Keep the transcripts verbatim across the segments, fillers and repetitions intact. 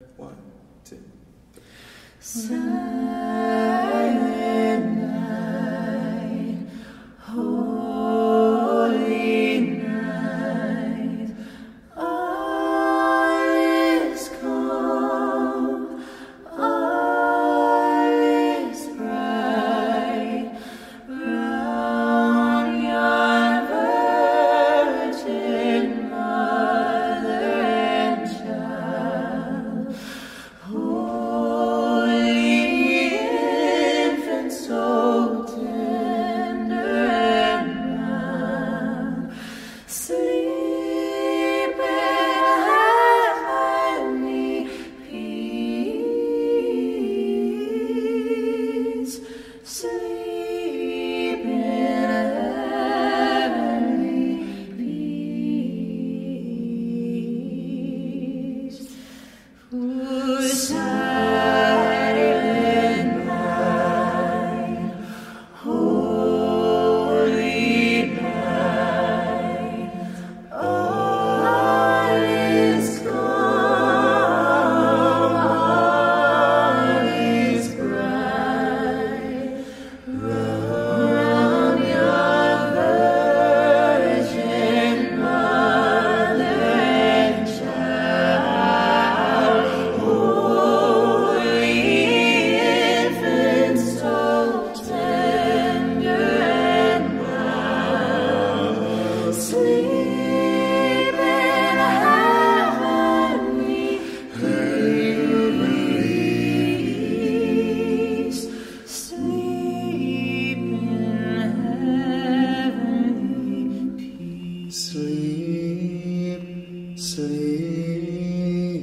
One, two, three. Silent night, holy night, all is calm, all is bright, round your virgin mother and child. Holy infant, so tender and mild, sleep in heavenly peace, sleep in heavenly peace. For silent night, holy night, all is calm, all is bright, round your virgin mother and child. Holy infant, so tender and mild, sleep in heavenly peace, sleep in heavenly peace. Sleep, sleep.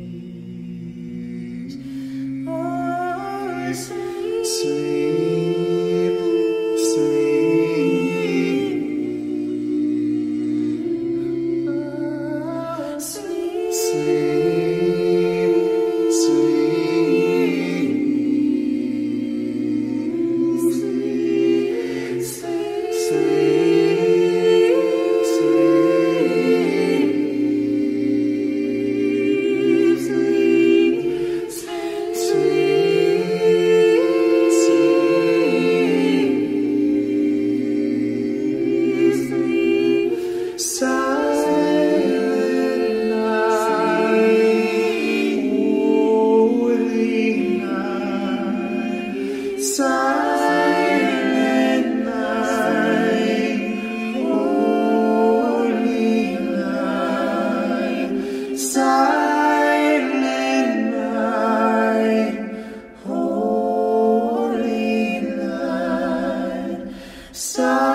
Oh, sleep, Sleep, sleep. oh, sleep, Sleep, sleep. sleep, sleep, Silent night, holy night. Silent night, holy night. Silent night, holy night. Silent